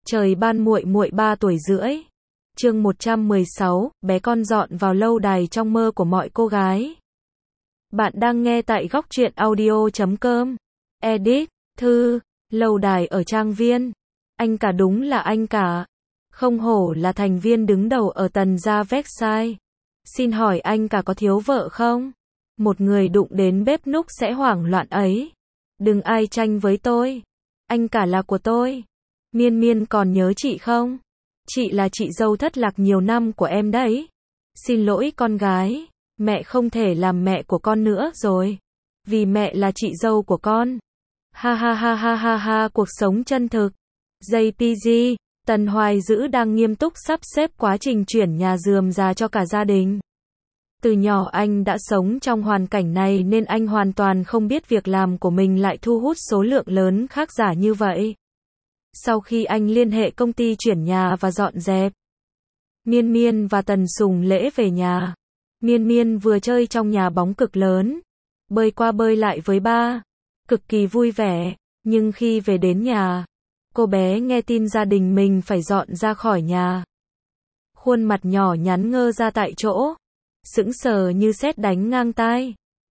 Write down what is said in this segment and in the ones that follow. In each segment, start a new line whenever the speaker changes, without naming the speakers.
Trời ban muội muội 3 tuổi rưỡi. Chương 116, bé con dọn vào lâu đài trong mơ của mọi cô gái. Bạn đang nghe tại góc truyện audio.com. Edit, thư, lâu đài ở trang viên. Anh cả đúng là anh cả. Không hổ là thành viên đứng đầu ở tần gia Versailles. Xin hỏi anh cả có thiếu vợ không? Một người đụng đến bếp núc sẽ hoảng loạn ấy. Đừng ai tranh với tôi. Anh cả là của tôi. Miên Miên còn nhớ chị không? Chị là chị dâu thất lạc nhiều năm của em đấy. Xin lỗi con gái, mẹ không thể làm mẹ của con nữa rồi. Vì mẹ là chị dâu của con. Ha ha ha ha ha ha, cuộc sống chân thực. JPG, Tần Hoài Dữ đang nghiêm túc sắp xếp quá trình chuyển nhà rườm rà cho cả gia đình. Từ nhỏ anh đã sống trong hoàn cảnh này nên anh hoàn toàn không biết việc làm của mình lại thu hút số lượng lớn khán giả như vậy. Sau khi anh liên hệ công ty chuyển nhà và dọn dẹp, Miên Miên và Tần Sùng Lễ về nhà. Miên Miên vừa chơi trong nhà bóng cực lớn, bơi qua bơi lại với ba, cực kỳ vui vẻ, nhưng khi về đến nhà, cô bé nghe tin gia đình mình phải dọn ra khỏi nhà. Khuôn mặt nhỏ nhắn ngơ ra tại chỗ, sững sờ như sét đánh ngang tai.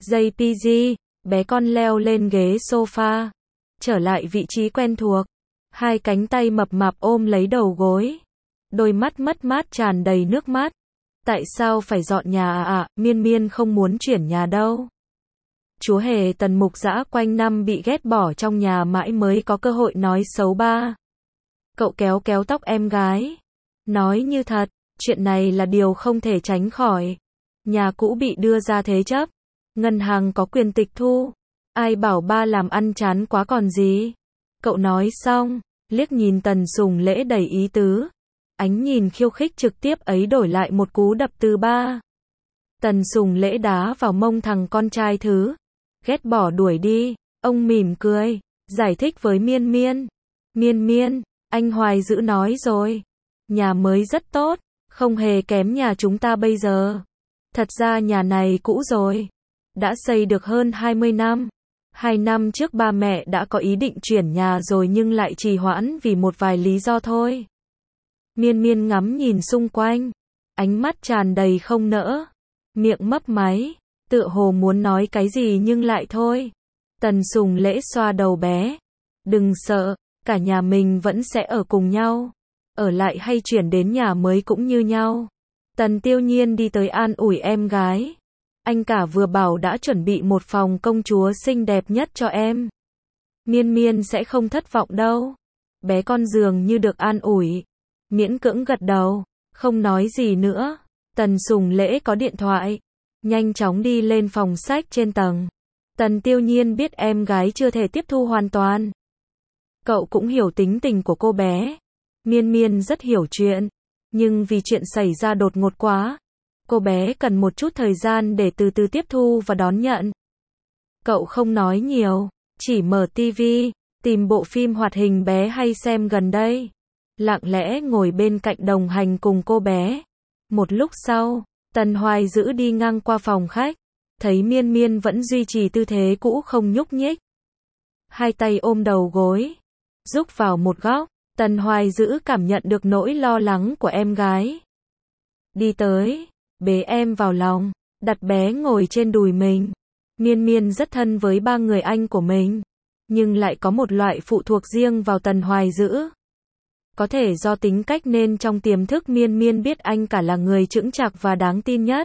JPG, bé con leo lên ghế sofa, trở lại vị trí quen thuộc. Hai cánh tay mập mạp ôm lấy đầu gối. Đôi mắt mất mát tràn đầy nước mắt. Tại sao phải dọn nhà à? Miên Miên không muốn chuyển nhà đâu. Chúa hề Tần Mục Dã quanh năm bị ghét bỏ trong nhà mãi mới có cơ hội nói xấu ba. Cậu kéo kéo tóc em gái. Nói như thật, chuyện này là điều không thể tránh khỏi. Nhà cũ bị đưa ra thế chấp. Ngân hàng có quyền tịch thu. Ai bảo ba làm ăn chán quá còn gì. Cậu nói xong, liếc nhìn Tần Sùng Lễ đầy ý tứ. Ánh nhìn khiêu khích trực tiếp ấy đổi lại một cú đập từ ba. Tần Sùng Lễ đá vào mông thằng con trai thứ. Ghét bỏ đuổi đi. Ông mỉm cười, giải thích với Miên Miên. Miên Miên, anh Hoài Dữ nói rồi. Nhà mới rất tốt, không hề kém nhà chúng ta bây giờ. Thật ra nhà này cũ rồi. Đã xây được hơn 20 năm. 2 năm trước ba mẹ đã có ý định chuyển nhà rồi nhưng lại trì hoãn vì một vài lý do thôi. Miên Miên ngắm nhìn xung quanh, ánh mắt tràn đầy không nỡ, miệng mấp máy, tựa hồ muốn nói cái gì nhưng lại thôi. Tần Sùng Lễ xoa đầu bé, đừng sợ, cả nhà mình vẫn sẽ ở cùng nhau, ở lại hay chuyển đến nhà mới cũng như nhau. Tần Tiêu Nhiên đi tới an ủi em gái. Anh cả vừa bảo đã chuẩn bị một phòng công chúa xinh đẹp nhất cho em. Miên Miên sẽ không thất vọng đâu. Bé con dường như được an ủi, miễn cưỡng gật đầu, không nói gì nữa. Tần Sùng Lễ có điện thoại, nhanh chóng đi lên phòng sách trên tầng. Tần Tiêu Nhiên biết em gái chưa thể tiếp thu hoàn toàn. Cậu cũng hiểu tính tình của cô bé. Miên Miên rất hiểu chuyện, nhưng vì chuyện xảy ra đột ngột quá, cô bé cần một chút thời gian để từ từ tiếp thu và đón nhận. Cậu không nói nhiều, chỉ mở tivi, tìm bộ phim hoạt hình bé hay xem gần đây. Lặng lẽ ngồi bên cạnh đồng hành cùng cô bé. Một lúc sau, Tần Hoài Dữ đi ngang qua phòng khách, thấy Miên Miên vẫn duy trì tư thế cũ không nhúc nhích. Hai tay ôm đầu gối, rúc vào một góc. Tần Hoài Dữ cảm nhận được nỗi lo lắng của em gái. Đi tới, bế em vào lòng, đặt bé ngồi trên đùi mình. Miên Miên rất thân với ba người anh của mình, nhưng lại có một loại phụ thuộc riêng vào Tần Hoài Dữ. Có thể do tính cách nên trong tiềm thức Miên Miên biết anh cả là người chững chạc và đáng tin nhất.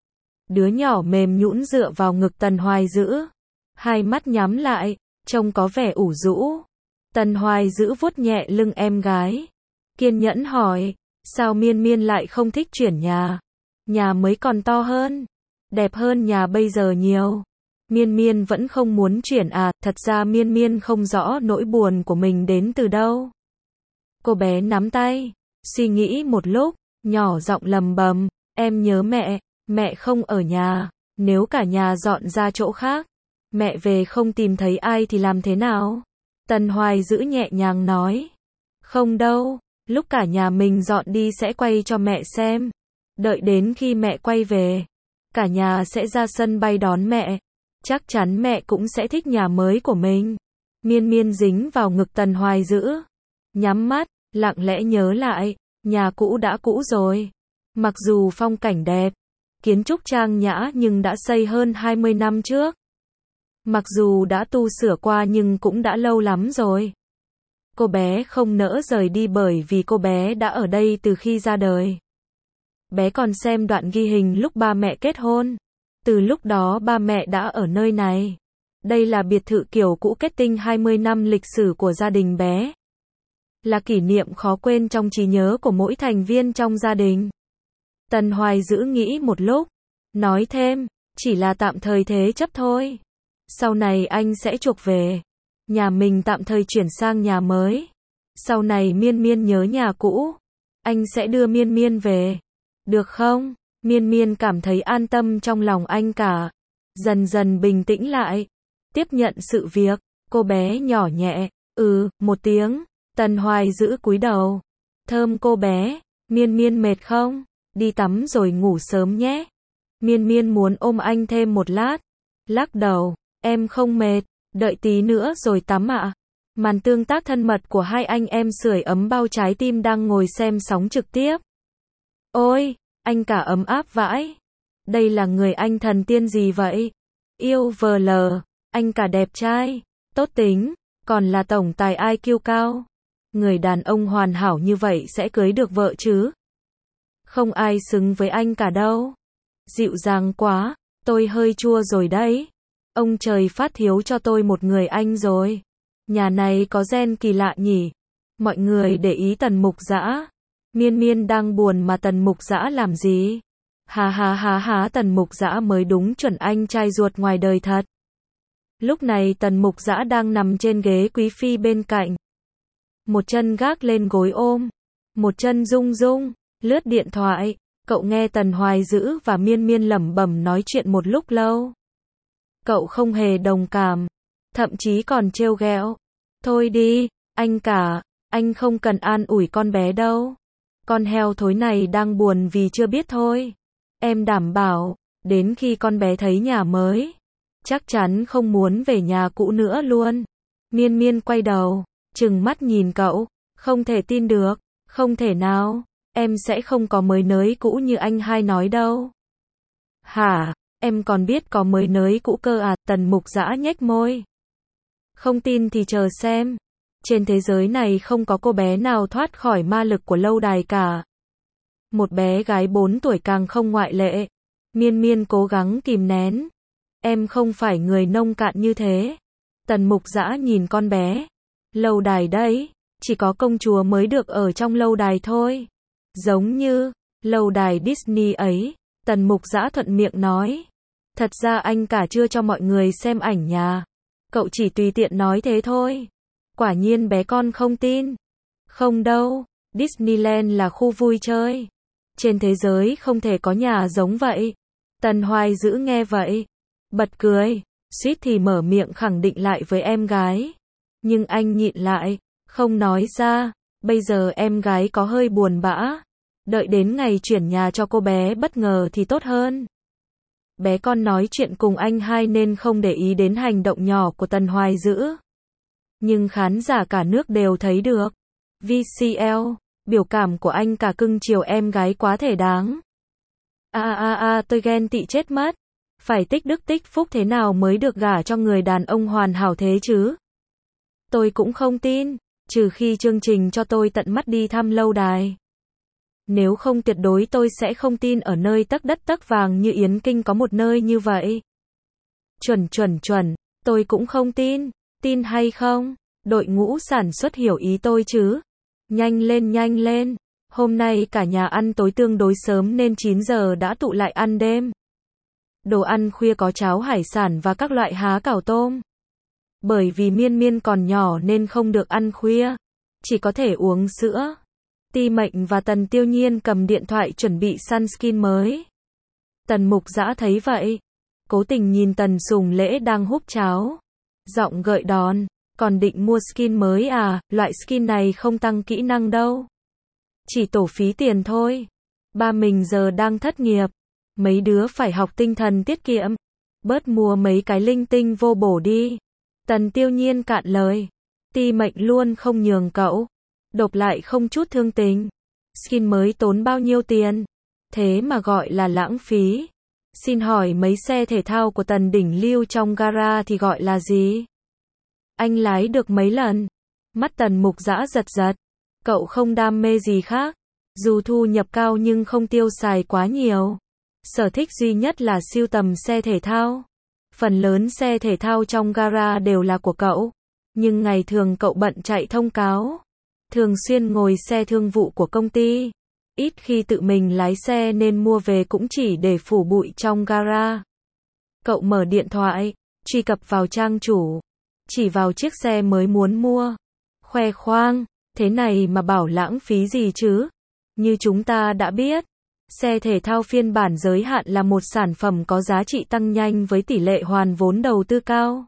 Đứa nhỏ mềm nhũn dựa vào ngực Tần Hoài Dữ, hai mắt nhắm lại, trông có vẻ ủ rũ. Tần Hoài Dữ vuốt nhẹ lưng em gái, kiên nhẫn hỏi, sao Miên Miên lại không thích chuyển nhà? Nhà mới còn to hơn, đẹp hơn nhà bây giờ nhiều. Miên Miên vẫn không muốn chuyển à? Thật ra Miên Miên không rõ nỗi buồn của mình đến từ đâu. Cô bé nắm tay, suy nghĩ một lúc, nhỏ giọng lầm bầm, em nhớ mẹ, mẹ không ở nhà, nếu cả nhà dọn ra chỗ khác, mẹ về không tìm thấy ai thì làm thế nào? Tần Hoài Dữ nhẹ nhàng nói, không đâu, lúc cả nhà mình dọn đi sẽ quay cho mẹ xem. Đợi đến khi mẹ quay về, cả nhà sẽ ra sân bay đón mẹ. Chắc chắn mẹ cũng sẽ thích nhà mới của mình. Miên Miên dính vào ngực Tần Hoài Dữ, nhắm mắt, Lặng lẽ nhớ lại, nhà cũ đã cũ rồi. Mặc dù phong cảnh đẹp, kiến trúc trang nhã nhưng đã xây hơn 20 năm trước. Mặc dù đã tu sửa qua nhưng cũng đã lâu lắm rồi. Cô bé không nỡ rời đi bởi vì cô bé đã ở đây từ khi ra đời. Bé còn xem đoạn ghi hình lúc ba mẹ kết hôn. Từ lúc đó ba mẹ đã ở nơi này. Đây là biệt thự kiểu cũ kết tinh 20 năm lịch sử của gia đình bé. Là kỷ niệm khó quên trong trí nhớ của mỗi thành viên trong gia đình. Tần Hoài giữ nghĩ một lúc, nói thêm, chỉ là tạm thời thế chấp thôi. Sau này anh sẽ chuộc về. Nhà mình tạm thời chuyển sang nhà mới. Sau này Miên Miên nhớ nhà cũ, anh sẽ đưa Miên Miên về. Được không? Miên Miên cảm thấy an tâm trong lòng anh cả. Dần dần bình tĩnh lại. Tiếp nhận sự việc, cô bé nhỏ nhẹ, một tiếng. Tần Hoài giữ cúi đầu. Thơm cô bé, Miên Miên mệt không? Đi tắm rồi ngủ sớm nhé. Miên Miên muốn ôm anh thêm một lát. Lắc đầu, em không mệt, đợi tí nữa rồi tắm ạ. Màn tương tác thân mật của hai anh em sưởi ấm bao trái tim đang ngồi xem sóng trực tiếp. Ôi, anh cả ấm áp vãi. Đây là người anh thần tiên gì vậy? Yêu VL, anh cả đẹp trai, tốt tính, còn là tổng tài IQ cao. Người đàn ông hoàn hảo như vậy sẽ cưới được vợ chứ? Không ai xứng với anh cả đâu. Dịu dàng quá, tôi hơi chua rồi đấy. Ông trời phát hiếu cho tôi một người anh rồi. Nhà này có gen kỳ lạ nhỉ. Mọi người để ý Tần Mục Dã. Miên Miên đang buồn mà Tần Mục Dã làm gì? Ha, Tần Mục Dã mới đúng chuẩn anh trai ruột ngoài đời thật. Lúc này Tần Mục Dã đang nằm trên ghế quý phi bên cạnh. Một chân gác lên gối ôm, một chân rung rung, lướt điện thoại. Cậu nghe Tần Hoài giữ và Miên Miên lẩm bẩm nói chuyện một lúc lâu. Cậu không hề đồng cảm, thậm chí còn trêu ghẹo. Thôi đi, anh cả, anh không cần an ủi con bé đâu. Con heo thối này đang buồn vì chưa biết thôi. Em đảm bảo, đến khi con bé thấy nhà mới, chắc chắn không muốn về nhà cũ nữa luôn. Miên Miên quay đầu, trừng mắt nhìn cậu, không thể tin được, không thể nào, em sẽ không có mới nới cũ như anh hai nói đâu. Hả, em còn biết có mới nới cũ cơ à? Tần Mục Dã nhếch môi. Không tin thì chờ xem. Trên thế giới này không có cô bé nào thoát khỏi ma lực của lâu đài cả. Một bé gái 4 tuổi càng không ngoại lệ. Miên Miên cố gắng kìm nén. Em không phải người nông cạn như thế. Tần Mục Dã nhìn con bé. Lâu đài đấy, chỉ có công chúa mới được ở trong lâu đài thôi. Giống như lâu đài Disney ấy. Tần Mục Dã thuận miệng nói. Thật ra anh cả chưa cho mọi người xem ảnh nhà. Cậu chỉ tùy tiện nói thế thôi. Quả nhiên bé con không tin. Không đâu, Disneyland là khu vui chơi. Trên thế giới không thể có nhà giống vậy. Tần Hoài giữ nghe vậy, bật cười, suýt thì mở miệng khẳng định lại với em gái. Nhưng anh nhịn lại, không nói ra. Bây giờ em gái có hơi buồn bã. Đợi đến ngày chuyển nhà cho cô bé bất ngờ thì tốt hơn. Bé con nói chuyện cùng anh hai nên không để ý đến hành động nhỏ của Tần Hoài giữ. Nhưng khán giả cả nước đều thấy được. VCL, biểu cảm của anh cả cưng chiều em gái quá thể đáng. Tôi ghen tị chết mất. Phải tích đức tích phúc thế nào mới được gả cho người đàn ông hoàn hảo thế chứ? Tôi cũng không tin, trừ khi chương trình cho tôi tận mắt đi thăm lâu đài. Nếu không tuyệt đối tôi sẽ không tin ở nơi tấc đất tấc vàng như Yến Kinh có một nơi như vậy. Chuẩn, tôi cũng không tin. Tin hay không? Đội ngũ sản xuất hiểu ý tôi chứ? Nhanh lên. Hôm nay cả nhà ăn tối tương đối sớm nên 9 giờ đã tụ lại ăn đêm. Đồ ăn khuya có cháo hải sản và các loại há cảo tôm. Bởi vì Miên Miên còn nhỏ nên không được ăn khuya, chỉ có thể uống sữa. Ti Mệnh và Tần Tiêu Nhiên cầm điện thoại chuẩn bị sunscreen mới. Tần Mục Dã thấy vậy, cố tình nhìn Tần Sùng Lễ đang húp cháo. Giọng gợi đòn, còn định mua skin mới à? Loại skin này không tăng kỹ năng đâu. Chỉ tổ phí tiền thôi. Ba mình giờ đang thất nghiệp. Mấy đứa phải học tinh thần tiết kiệm. Bớt mua mấy cái linh tinh vô bổ đi. Tần Tiêu Nhiên cạn lời. Ti Mệnh luôn không nhường cậu. Độp lại không chút thương tình. Skin mới tốn bao nhiêu tiền? Thế mà gọi là lãng phí. Xin hỏi mấy xe thể thao của Tần đỉnh lưu trong gara thì gọi là gì? Anh lái được mấy lần? Mắt Tần Mục Dã giật giật. Cậu không đam mê gì khác. Dù thu nhập cao nhưng không tiêu xài quá nhiều. Sở thích duy nhất là sưu tầm xe thể thao. Phần lớn xe thể thao trong gara đều là của cậu. Nhưng ngày thường cậu bận chạy thông cáo. Thường xuyên ngồi xe thương vụ của công ty. Ít khi tự mình lái xe nên mua về cũng chỉ để phủ bụi trong gara. Cậu mở điện thoại, truy cập vào trang chủ. Chỉ vào chiếc xe mới muốn mua. Khoe khoang, thế này mà bảo lãng phí gì chứ? Như chúng ta đã biết, xe thể thao phiên bản giới hạn là một sản phẩm có giá trị tăng nhanh với tỷ lệ hoàn vốn đầu tư cao.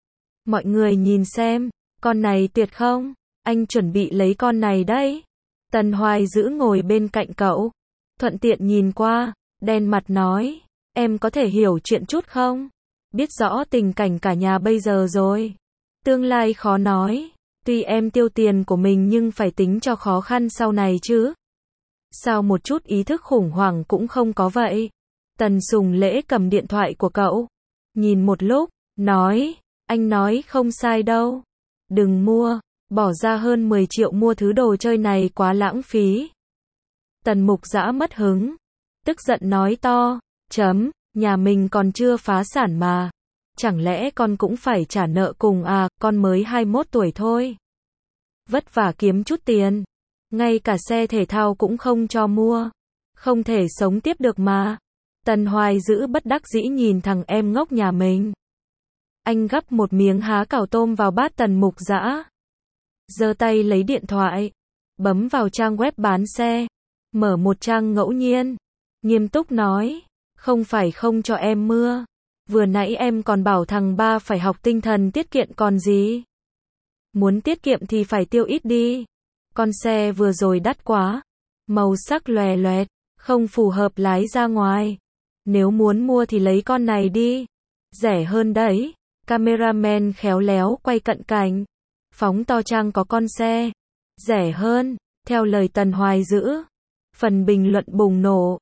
Mọi người nhìn xem, con này tuyệt không? Anh chuẩn bị lấy con này đấy. Tần Hoài Dữ ngồi bên cạnh cậu, thuận tiện nhìn qua, đen mặt nói, em có thể hiểu chuyện chút không? Biết rõ tình cảnh cả nhà bây giờ rồi. Tương lai khó nói, tuy em tiêu tiền của mình nhưng phải tính cho khó khăn sau này chứ. Sao một chút ý thức khủng hoảng cũng không có vậy? Tần Sùng Lễ cầm điện thoại của cậu, nhìn một lúc, nói, anh nói không sai đâu. Đừng mua, bỏ ra hơn 10 triệu mua thứ đồ chơi này quá lãng phí. Tần Mục Dã mất hứng, tức giận nói to, nhà mình còn chưa phá sản mà. Chẳng lẽ con cũng phải trả nợ cùng à, con mới 21 tuổi thôi. Vất vả kiếm chút tiền. Ngay cả xe thể thao cũng không cho mua. Không thể sống tiếp được mà. Tần Hoài Dữ bất đắc dĩ nhìn thằng em ngốc nhà mình. Anh gắp một miếng há cảo tôm vào bát Tần Mục Dã. Giơ tay lấy điện thoại. Bấm vào trang web bán xe. Mở một trang ngẫu nhiên. Nghiêm túc nói. Không phải không cho em mua. Vừa nãy em còn bảo thằng ba phải học tinh thần tiết kiệm còn gì. Muốn tiết kiệm thì phải tiêu ít đi. Con xe vừa rồi đắt quá. Màu sắc lòe loẹt, không phù hợp lái ra ngoài. Nếu muốn mua thì lấy con này đi. Rẻ hơn đấy. Cameraman khéo léo quay cận cảnh. Phóng to trang có con xe. Rẻ hơn, theo lời Tần Hoài Dữ. Phần bình luận bùng nổ.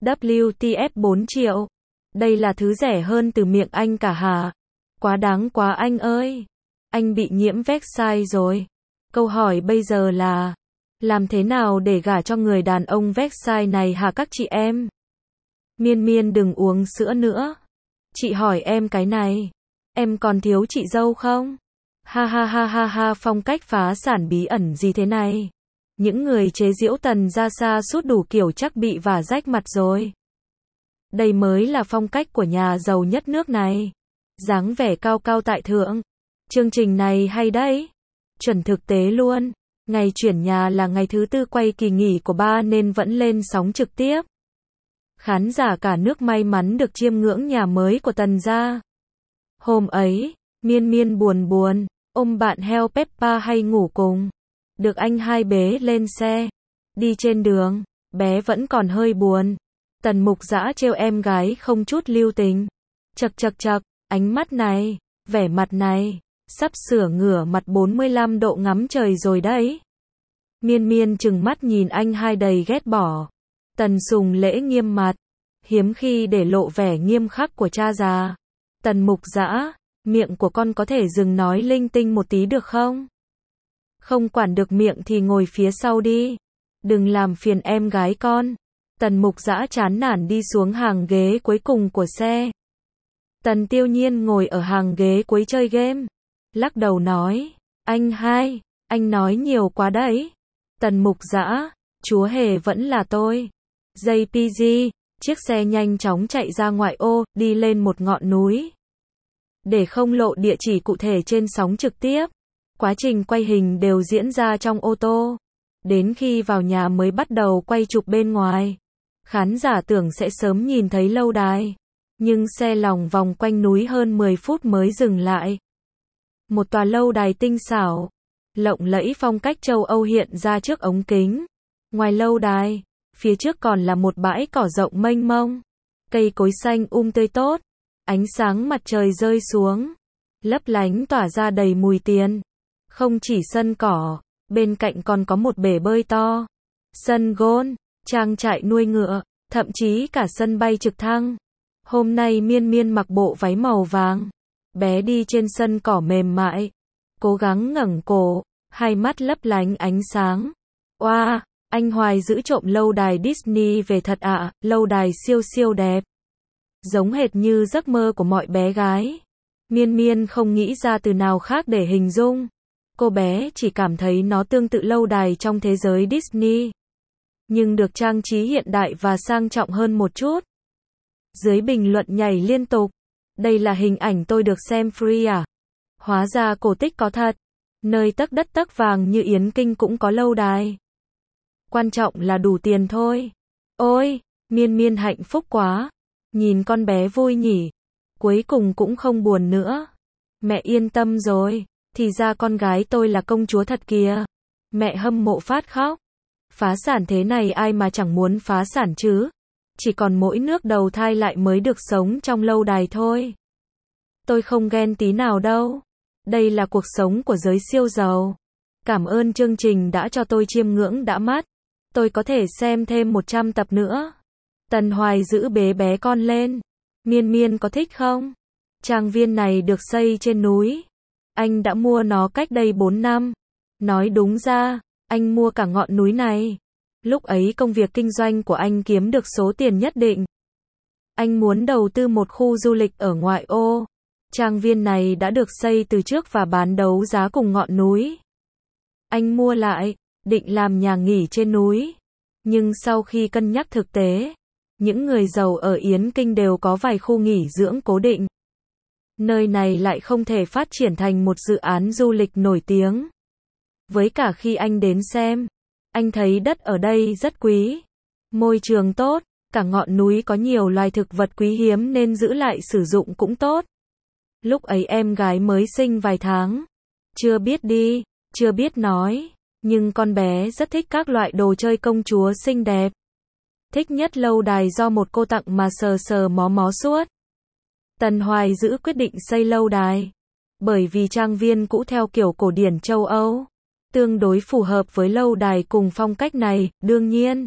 WTF 4 triệu. Đây là thứ rẻ hơn từ miệng anh cả hả? Quá đáng quá anh ơi. Anh bị nhiễm Versailles rồi. Câu hỏi bây giờ là, làm thế nào để gả cho người đàn ông Versailles này hả các chị em? Miên Miên đừng uống sữa nữa. Chị hỏi em cái này. Em còn thiếu chị dâu không? Ha ha ha ha ha, phong cách phá sản bí ẩn gì thế này? Những người chế giễu Tần ra xa suốt đủ kiểu chắc bị vả rách mặt rồi. Đây mới là phong cách của nhà giàu nhất nước này. Dáng vẻ cao cao tại thượng. Chương trình này hay đấy. Chuẩn thực tế luôn. Ngày chuyển nhà là ngày thứ tư quay kỳ nghỉ của ba nên vẫn lên sóng trực tiếp. Khán giả cả nước may mắn được chiêm ngưỡng nhà mới của Tần gia. Hôm ấy, Miên Miên buồn buồn, ôm bạn heo Peppa hay ngủ cùng. Được anh hai bế lên xe. Đi trên đường, bé vẫn còn hơi buồn. Tần Mục Dã trêu em gái không chút lưu tình. Chậc chậc chậc, ánh mắt này, vẻ mặt này, sắp sửa ngửa mặt 45 độ ngắm trời rồi đấy. Miên Miên trừng mắt nhìn anh hai đầy ghét bỏ. Tần Sùng Lễ nghiêm mặt, hiếm khi để lộ vẻ nghiêm khắc của cha già. Tần Mục Dã, miệng của con có thể dừng nói linh tinh một tí được không? Không quản được miệng thì ngồi phía sau đi. Đừng làm phiền em gái con. Tần Mục Dã chán nản đi xuống hàng ghế cuối cùng của xe. Tần Tiêu Nhiên ngồi ở hàng ghế cuối chơi game. Lắc đầu nói, anh hai, anh nói nhiều quá đấy. Tần Mục Dã, chúa hề vẫn là tôi. JPG, chiếc xe nhanh chóng chạy ra ngoại ô, đi lên một ngọn núi. Để không lộ địa chỉ cụ thể trên sóng trực tiếp, quá trình quay hình đều diễn ra trong ô tô. Đến khi vào nhà mới bắt đầu quay chụp bên ngoài. Khán giả tưởng sẽ sớm nhìn thấy lâu đài. Nhưng xe lòng vòng quanh núi hơn 10 phút mới dừng lại. Một tòa lâu đài tinh xảo, lộng lẫy phong cách châu Âu hiện ra trước ống kính. Ngoài lâu đài, phía trước còn là một bãi cỏ rộng mênh mông. Cây cối xanh tươi tốt. Ánh sáng mặt trời rơi xuống, lấp lánh tỏa ra đầy mùi tiền. Không chỉ sân cỏ, Bên cạnh còn có một bể bơi to, sân golf, trang trại nuôi ngựa, thậm chí cả sân bay trực thăng. Hôm nay Miên Miên mặc bộ váy màu vàng. Bé đi trên sân cỏ mềm mại, cố gắng ngẩng cổ, hai mắt lấp lánh ánh sáng. Oa, anh Hoài giữ trộm lâu đài Disney về thật ạ, lâu đài siêu siêu đẹp. Giống hệt như giấc mơ của mọi bé gái. Miên Miên không nghĩ ra từ nào khác để hình dung. Cô bé chỉ cảm thấy nó tương tự lâu đài trong thế giới Disney, nhưng được trang trí hiện đại và sang trọng hơn một chút. Dưới bình luận nhảy liên tục. Đây là hình ảnh tôi được xem free à? Hóa ra cổ tích có thật. Nơi tấc đất tấc vàng như Yến Kinh cũng có lâu đài. Quan trọng là đủ tiền thôi. Ôi, Miên Miên hạnh phúc quá. Nhìn con bé vui nhỉ. Cuối cùng cũng không buồn nữa. Mẹ yên tâm rồi. Thì ra con gái tôi là công chúa thật kìa. Mẹ hâm mộ phát khóc. Phá sản thế này ai mà chẳng muốn phá sản chứ. Chỉ còn mỗi nước đầu thai lại mới được sống trong lâu đài thôi. Tôi không ghen tí nào đâu. Đây là cuộc sống của giới siêu giàu. Cảm ơn chương trình đã cho tôi chiêm ngưỡng đã mắt. Tôi có thể xem thêm 100 tập nữa. Tần Hoài giữ bế bé con lên. Miên Miên có thích không? Trang viên này được xây trên núi. Anh đã mua nó cách đây 4 năm. Nói đúng ra, anh mua cả ngọn núi này. Lúc ấy công việc kinh doanh của anh kiếm được số tiền nhất định. Anh muốn đầu tư một khu du lịch ở ngoại ô. Trang viên này đã được xây từ trước và bán đấu giá cùng ngọn núi. Anh mua lại, định làm nhà nghỉ trên núi. Nhưng sau khi cân nhắc thực tế, những người giàu ở Yến Kinh đều có vài khu nghỉ dưỡng cố định. Nơi này lại không thể phát triển thành một dự án du lịch nổi tiếng. Với cả khi anh đến xem, anh thấy đất ở đây rất quý. Môi trường tốt, cả ngọn núi có nhiều loài thực vật quý hiếm nên giữ lại sử dụng cũng tốt. Lúc ấy em gái mới sinh vài tháng. Chưa biết đi, chưa biết nói. Nhưng con bé rất thích các loại đồ chơi công chúa xinh đẹp. Thích nhất lâu đài do một cô tặng mà sờ sờ mó mó suốt. Tần Hoài giữ quyết định xây lâu đài. Bởi vì trang viên cũ theo kiểu cổ điển châu Âu. Tương đối phù hợp với lâu đài cùng phong cách này, đương nhiên.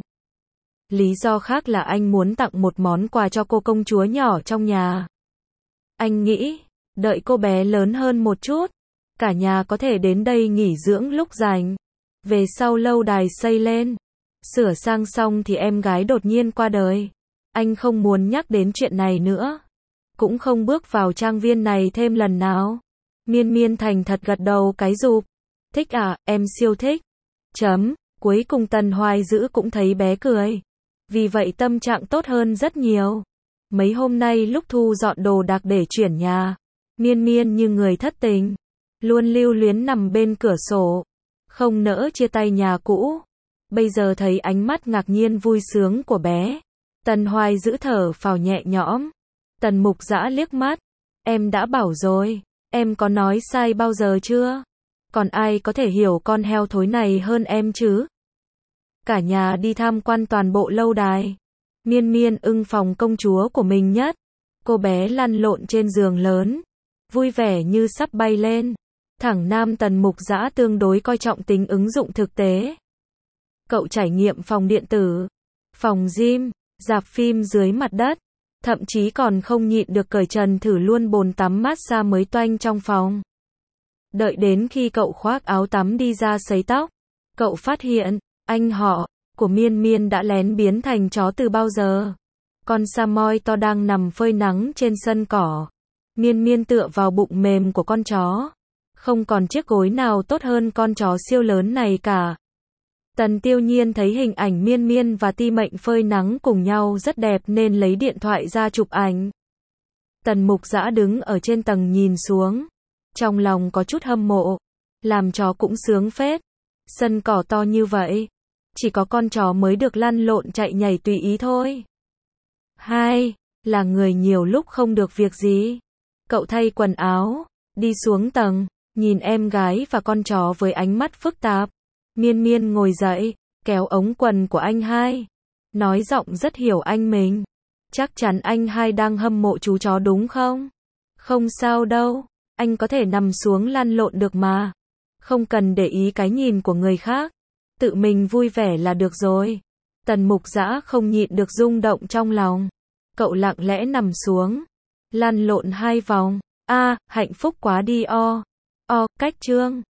Lý do khác là anh muốn tặng một món quà cho cô công chúa nhỏ trong nhà. Anh nghĩ, đợi cô bé lớn hơn một chút, cả nhà có thể đến đây nghỉ dưỡng lúc rảnh. Về sau lâu đài xây lên, sửa sang xong thì em gái đột nhiên qua đời. Anh không muốn nhắc đến chuyện này nữa. Cũng không bước vào trang viên này thêm lần nào. Miên Miên thành thật gật đầu cái rụp. Thích à, em siêu thích. Cuối cùng Tần Hoài giữ cũng thấy bé cười. Vì vậy tâm trạng tốt hơn rất nhiều. Mấy hôm nay lúc thu dọn đồ đạc để chuyển nhà, Miên Miên như người thất tình, luôn lưu luyến nằm bên cửa sổ, không nỡ chia tay nhà cũ. Bây giờ thấy ánh mắt ngạc nhiên vui sướng của bé, Tần Hoài giữ thở phào nhẹ nhõm. Tần Mục Dã liếc mắt, em đã bảo rồi, em có nói sai bao giờ chưa? Còn ai có thể hiểu con heo thối này hơn em chứ? Cả nhà đi tham quan toàn bộ lâu đài. Miên Miên ưng phòng công chúa của mình nhất. Cô bé lăn lộn trên giường lớn, vui vẻ như sắp bay lên. Thẳng nam Tần Mục Dã tương đối coi trọng tính ứng dụng thực tế. Cậu trải nghiệm phòng điện tử, phòng gym, rạp phim dưới mặt đất, thậm chí còn không nhịn được cởi trần thử luôn bồn tắm massage mới toanh trong phòng. Đợi đến khi cậu khoác áo tắm đi ra sấy tóc, cậu phát hiện, anh họ của Miên Miên đã lén biến thành chó từ bao giờ. Con Samoy to đang nằm phơi nắng trên sân cỏ. Miên Miên tựa vào bụng mềm của con chó. Không còn chiếc gối nào tốt hơn con chó siêu lớn này cả. Tần Tiêu Nhiên thấy hình ảnh Miên Miên và Ti Mệnh phơi nắng cùng nhau rất đẹp nên lấy điện thoại ra chụp ảnh. Tần Mục Dã đứng ở trên tầng nhìn xuống. Trong lòng có chút hâm mộ. Làm chó cũng sướng phết. Sân cỏ to như vậy. Chỉ có con chó mới được lăn lộn chạy nhảy tùy ý thôi. Hai, là người nhiều lúc không được việc gì. Cậu thay quần áo, đi xuống tầng, nhìn em gái và con chó với ánh mắt phức tạp. Miên Miên ngồi dậy, kéo ống quần của anh hai. Nói giọng rất hiểu anh mình. Chắc chắn anh hai đang hâm mộ chú chó đúng không? Không sao đâu, anh có thể nằm xuống lăn lộn được mà. Không cần để ý cái nhìn của người khác. Tự mình vui vẻ là được rồi. Tần Mục Dã không nhịn được rung động trong lòng. Cậu lặng lẽ nằm xuống. Lăn lộn 2 vòng. Hạnh phúc quá đi o. Cách chương.